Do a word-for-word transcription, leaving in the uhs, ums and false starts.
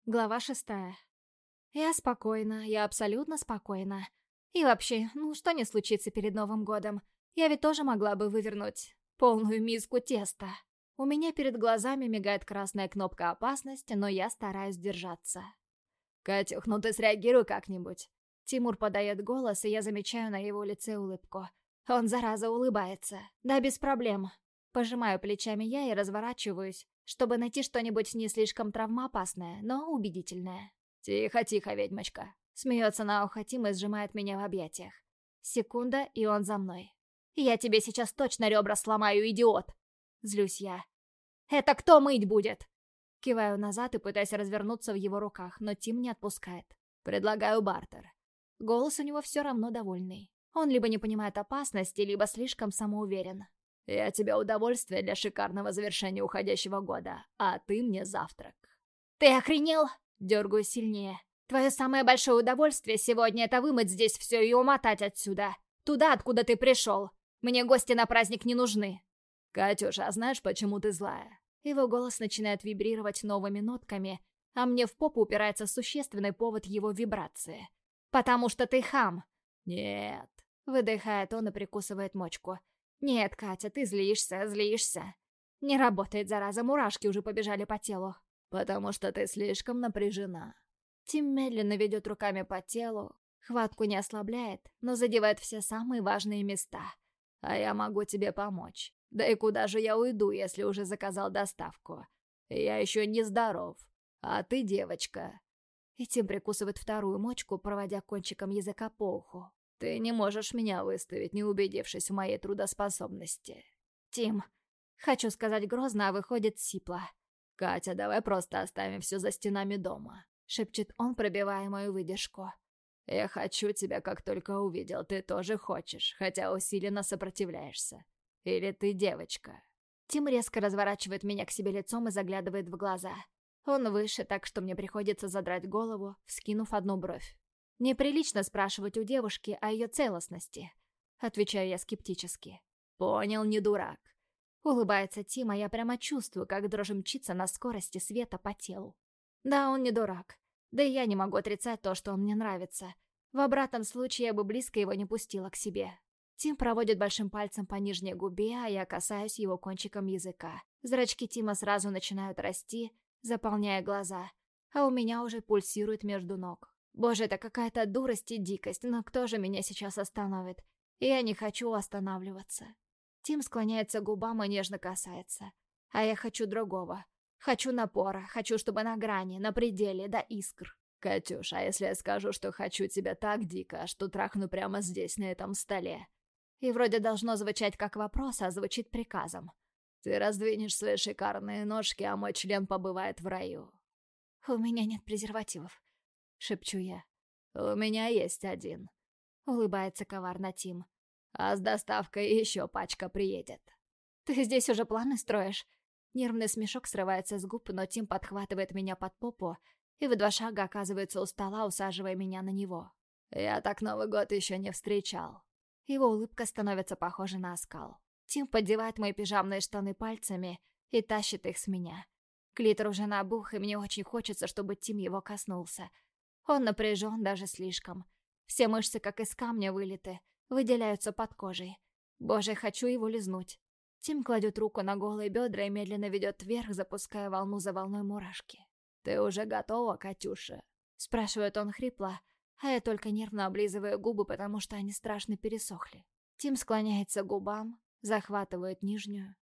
Глава шестая. Я спокойна, я абсолютно спокойна. И вообще, ну что не случится перед Новым годом? Я ведь тоже могла бы вывернуть полную миску теста. У меня перед глазами мигает красная кнопка опасности, но я стараюсь держаться. «Катюх, ну ты среагируй как-нибудь». Тимур подает голос, и я замечаю на его лице улыбку. Он, зараза, улыбается. Да, без проблем. Пожимаю плечами я и разворачиваюсь, чтобы найти что-нибудь не слишком травмоопасное, но убедительное. «Тихо, тихо, ведьмочка!» Смеется на ухо Тим и сжимает меня в объятиях. Секунда, и он за мной. «Я тебе сейчас точно ребра сломаю, идиот!» Злюсь я. «Это кто мыть будет?» Киваю назад и пытаюсь развернуться в его руках, но Тим не отпускает. «Предлагаю бартер». Голос у него все равно довольный. Он либо не понимает опасности, либо слишком самоуверен. «Я тебе удовольствие для шикарного завершения уходящего года, а ты мне завтрак». «Ты охренел?» Дергаю сильнее. «Твое самое большое удовольствие сегодня — это вымыть здесь все и умотать отсюда. Туда, откуда ты пришел. Мне гости на праздник не нужны». «Катюша, а знаешь, почему ты злая?» Его голос начинает вибрировать новыми нотками, а мне в попу упирается существенный повод его вибрации. «Потому что ты хам». «Нет», — выдыхает он и прикусывает мочку. «Нет, Катя, ты злишься, злишься». Не работает, зараза, мурашки уже побежали по телу. «Потому что ты слишком напряжена». Тим медленно ведет руками по телу, хватку не ослабляет, но задевает все самые важные места. «А я могу тебе помочь. Да и куда же я уйду, если уже заказал доставку? Я еще не здоров. А ты девочка». И Тим прикусывает вторую мочку, проводя кончиком языка по уху. «Ты не можешь меня выставить, не убедившись в моей трудоспособности». «Тим...» Хочу сказать грозно, а выходит сипло. «Катя, давай просто оставим все за стенами дома», — шепчет он, пробивая мою выдержку. «Я хочу тебя, как только увидел. Ты тоже хочешь, хотя усиленно сопротивляешься. Или ты девочка?» Тим резко разворачивает меня к себе лицом и заглядывает в глаза. Он выше, так что мне приходится задрать голову, вскинув одну бровь. «Неприлично спрашивать у девушки о ее целостности», — отвечаю я скептически. «Понял, не дурак». Улыбается Тим, а я прямо чувствую, как дрожь мчится на скорости света по телу. Да, он не дурак. Да и я не могу отрицать то, что он мне нравится. В обратном случае я бы близко его не пустила к себе. Тим проводит большим пальцем по нижней губе, а я касаюсь его кончиком языка. Зрачки Тима сразу начинают расти, заполняя глаза, а у меня уже пульсирует между ног. Боже, это какая-то дурость и дикость, но кто же меня сейчас остановит? Я не хочу останавливаться. Тим склоняется к губам и нежно касается. А я хочу другого. Хочу напора, хочу, чтобы на грани, на пределе, до искр. «Катюш, а если я скажу, что хочу тебя так дико, что трахну прямо здесь, на этом столе?» И вроде должно звучать как вопрос, а звучит приказом. «Ты раздвинешь свои шикарные ножки, а мой член побывает в раю». «У меня нет презервативов», — шепчу я. «У меня есть один», — улыбается коварно Тим. «А с доставкой еще пачка приедет». «Ты здесь уже планы строишь?» Нервный смешок срывается с губ, но Тим подхватывает меня под попу и в два шага оказывается у стола, усаживая меня на него. «Я так Новый год еще не встречал». Его улыбка становится похожа на оскал. Тим поддевает мои пижамные штаны пальцами и тащит их с меня. Клитор уже набух, и мне очень хочется, чтобы Тим его коснулся. Он напряжен даже слишком. Все мышцы, как из камня вылиты, выделяются под кожей. Боже, хочу его лизнуть. Тим кладет руку на голые бедра и медленно ведет вверх, запуская волну за волной мурашки. «Ты уже готова, Катюша?» Спрашивает он хрипло, а я только нервно облизываю губы, потому что они страшно пересохли. Тим склоняется к губам, захватывает нижнюю,